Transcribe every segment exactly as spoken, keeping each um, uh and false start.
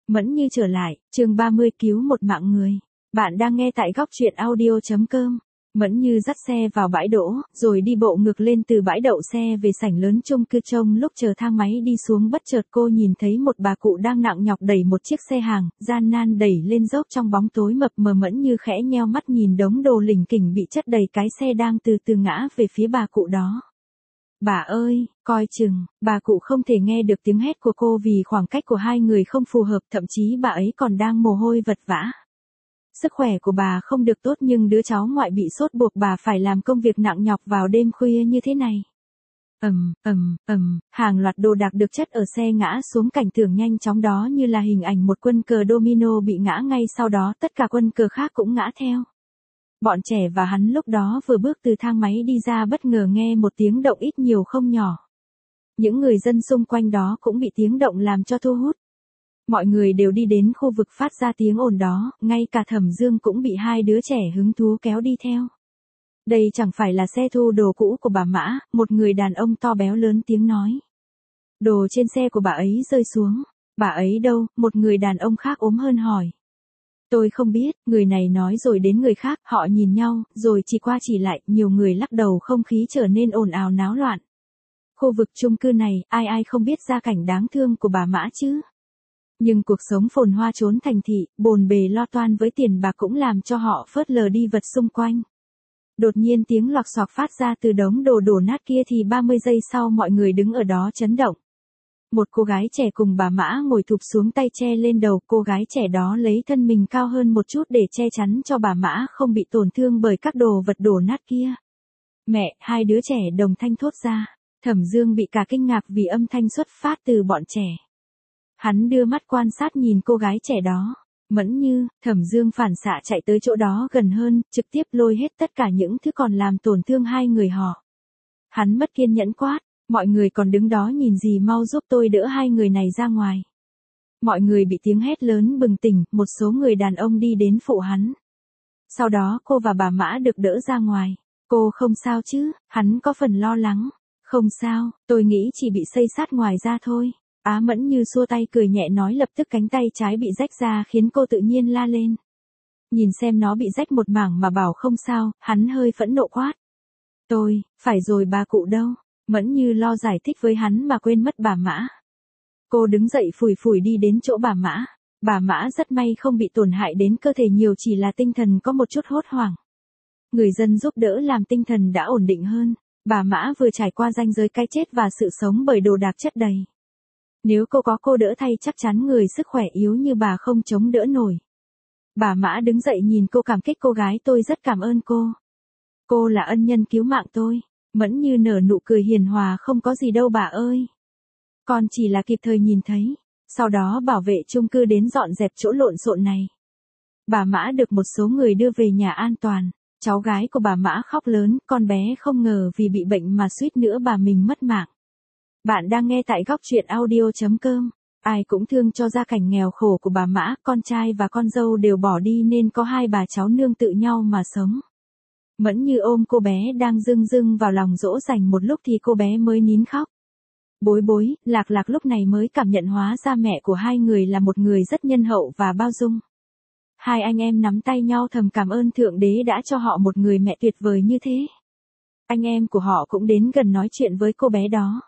Mẫn Như trở lại, chương ba mươi cứu một mạng người. Bạn đang nghe tại góc truyện audio chấm com. Mẫn Như dắt xe vào bãi đỗ, rồi đi bộ ngược lên từ bãi đậu xe về sảnh lớn chung cư. Trông lúc chờ thang máy đi xuống, bất chợt cô nhìn thấy một bà cụ đang nặng nhọc đẩy một chiếc xe hàng, gian nan đẩy lên dốc trong bóng tối mập mờ. Mẫn Như khẽ nheo mắt nhìn đống đồ lỉnh kỉnh bị chất đầy cái xe đang từ từ ngã về phía bà cụ đó. Bà ơi, coi chừng. Bà cụ không thể nghe được tiếng hét của cô vì khoảng cách của hai người không phù hợp, thậm chí bà ấy còn đang mồ hôi vật vã. Sức khỏe của bà không được tốt, nhưng đứa cháu ngoại bị sốt buộc bà phải làm công việc nặng nhọc vào đêm khuya như thế này. Ầm, ầm, ầm, hàng loạt đồ đạc được chất ở xe ngã xuống, cảnh tượng nhanh chóng đó như là hình ảnh một quân cờ domino bị ngã, ngay sau đó tất cả quân cờ khác cũng ngã theo. Bọn trẻ và hắn lúc đó vừa bước từ thang máy đi ra, bất ngờ nghe một tiếng động ít nhiều không nhỏ. Những người dân xung quanh đó cũng bị tiếng động làm cho thu hút. Mọi người đều đi đến khu vực phát ra tiếng ồn đó, ngay cả Thẩm Dương cũng bị hai đứa trẻ hứng thú kéo đi theo. Đây chẳng phải là xe thu đồ cũ của bà Mã, một người đàn ông to béo lớn tiếng nói. Đồ trên xe của bà ấy rơi xuống. Bà ấy đâu? Một người đàn ông khác ốm hơn hỏi. Tôi không biết, người này nói rồi đến người khác, họ nhìn nhau, rồi chỉ qua chỉ lại, nhiều người lắc đầu, không khí trở nên ồn ào náo loạn. Khu vực chung cư này, ai ai không biết gia cảnh đáng thương của bà Mã chứ? Nhưng cuộc sống phồn hoa trốn thành thị, bồn bề lo toan với tiền bạc cũng làm cho họ phớt lờ đi vật xung quanh. Đột nhiên tiếng loạc xoạc phát ra từ đống đồ đổ nát kia, thì ba mươi giây sau mọi người đứng ở đó chấn động. Một cô gái trẻ cùng bà Mã ngồi thụp xuống, tay che lên đầu. Cô gái trẻ đó lấy thân mình cao hơn một chút để che chắn cho bà Mã không bị tổn thương bởi các đồ vật đổ nát kia. Mẹ, hai đứa trẻ đồng thanh thốt ra. Thẩm Dương bị cả kinh ngạc vì âm thanh xuất phát từ bọn trẻ. Hắn đưa mắt quan sát nhìn cô gái trẻ đó. Mẫn Như, Thẩm Dương phản xạ chạy tới chỗ đó gần hơn, trực tiếp lôi hết tất cả những thứ còn làm tổn thương hai người họ. Hắn mất kiên nhẫn quát. Mọi người còn đứng đó nhìn gì, mau giúp tôi đỡ hai người này ra ngoài. Mọi người bị tiếng hét lớn bừng tỉnh, một số người đàn ông đi đến phụ hắn. Sau đó cô và bà Mã được đỡ ra ngoài. Cô không sao chứ? Hắn có phần lo lắng. Không sao, tôi nghĩ chỉ bị xây xát ngoài da thôi. Á Mẫn Như xua tay cười nhẹ nói, lập tức cánh tay trái bị rách ra khiến cô tự nhiên la lên. Nhìn xem nó bị rách một mảng mà bảo không sao, hắn hơi phẫn nộ quát. Tôi, phải rồi, bà cụ đâu? Mẫn Như lo giải thích với hắn mà quên mất bà Mã. Cô đứng dậy phủi phủi đi đến chỗ bà Mã. Bà Mã rất may không bị tổn hại đến cơ thể nhiều, chỉ là tinh thần có một chút hốt hoảng. Người dân giúp đỡ làm tinh thần đã ổn định hơn. Bà Mã vừa trải qua ranh giới cái chết và sự sống bởi đồ đạc chất đầy. Nếu cô có cô đỡ thay, chắc chắn người sức khỏe yếu như bà không chống đỡ nổi. Bà Mã đứng dậy nhìn cô, cảm kích cô gái, tôi rất cảm ơn cô. Cô là ân nhân cứu mạng tôi. Mẫn Như nở nụ cười hiền hòa, không có gì đâu bà ơi. Con chỉ là kịp thời nhìn thấy. Sau đó bảo vệ chung cư đến dọn dẹp chỗ lộn xộn này. Bà Mã được một số người đưa về nhà an toàn. Cháu gái của bà Mã khóc lớn, con bé không ngờ vì bị bệnh mà suýt nữa bà mình mất mạng. Bạn đang nghe tại góc truyện audio chấm com. Ai cũng thương cho gia cảnh nghèo khổ của bà Mã, con trai và con dâu đều bỏ đi nên có hai bà cháu nương tự nhau mà sống. Mẫn Như ôm cô bé đang rưng rưng vào lòng dỗ dành một lúc thì cô bé mới nín khóc. Bối bối, Lạc Lạc lúc này mới cảm nhận hóa ra mẹ của hai người là một người rất nhân hậu và bao dung. Hai anh em nắm tay nhau thầm cảm ơn Thượng Đế đã cho họ một người mẹ tuyệt vời như thế. Anh em của họ cũng đến gần nói chuyện với cô bé đó.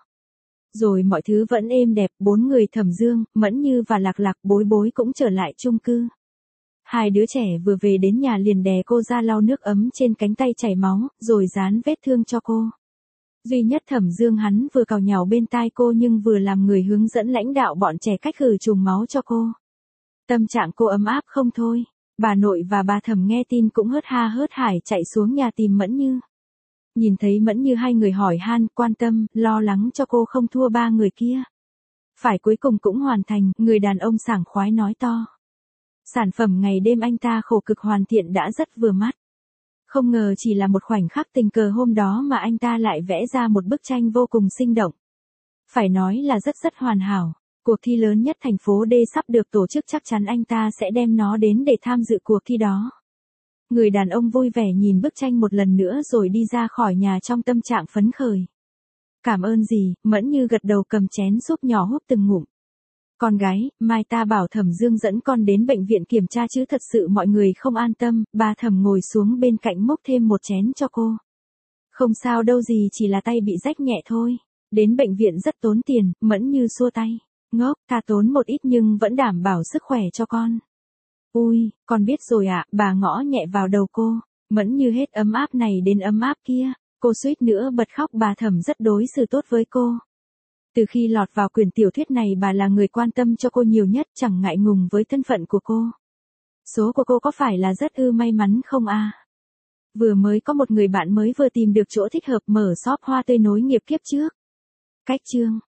Rồi mọi thứ vẫn êm đẹp, bốn người Thẩm Dương, Mẫn Như và Lạc Lạc, Bối Bối cũng trở lại chung cư. Hai đứa trẻ vừa về đến nhà liền đè cô ra lau nước ấm trên cánh tay chảy máu, rồi dán vết thương cho cô. Duy nhất Thẩm Dương, hắn vừa cào nhào bên tai cô nhưng vừa làm người hướng dẫn lãnh đạo bọn trẻ cách khử trùng máu cho cô. Tâm trạng cô ấm áp không thôi. Bà nội và bà Thẩm nghe tin cũng hớt ha hớt hải chạy xuống nhà tìm Mẫn Như. Nhìn thấy Mẫn Như, hai người hỏi han, quan tâm, lo lắng cho cô không thua ba người kia. Phải, cuối cùng cũng hoàn thành, người đàn ông sảng khoái nói to. Sản phẩm ngày đêm anh ta khổ cực hoàn thiện đã rất vừa mắt. Không ngờ chỉ là một khoảnh khắc tình cờ hôm đó mà anh ta lại vẽ ra một bức tranh vô cùng sinh động. Phải nói là rất rất hoàn hảo. Cuộc thi lớn nhất thành phố D sắp được tổ chức, chắc chắn anh ta sẽ đem nó đến để tham dự cuộc thi đó. Người đàn ông vui vẻ nhìn bức tranh một lần nữa rồi đi ra khỏi nhà trong tâm trạng phấn khởi. Cảm ơn gì? Mẫn Như gật đầu cầm chén súp nhỏ húp từng ngụm. Con gái, mai ta bảo Thẩm Dương dẫn con đến bệnh viện kiểm tra chứ thật sự mọi người không an tâm, bà Thẩm ngồi xuống bên cạnh múc thêm một chén cho cô. Không sao đâu gì, chỉ là tay bị rách nhẹ thôi. Đến bệnh viện rất tốn tiền, Mẫn Như xua tay. Ngốc, ta tốn một ít nhưng vẫn đảm bảo sức khỏe cho con. Ui, con biết rồi ạ, bà ngõ nhẹ vào đầu cô. Mẫn Như hết ấm áp này đến ấm áp kia. Cô suýt nữa bật khóc, bà Thẩm rất đối xử tốt với cô. Từ khi lọt vào quyển tiểu thuyết này bà là người quan tâm cho cô nhiều nhất, chẳng ngại ngùng với thân phận của cô. Số của cô có phải là rất ư may mắn không à? Vừa mới có một người bạn mới vừa tìm được chỗ thích hợp mở shop hoa tươi nối nghiệp kiếp trước. Cách chương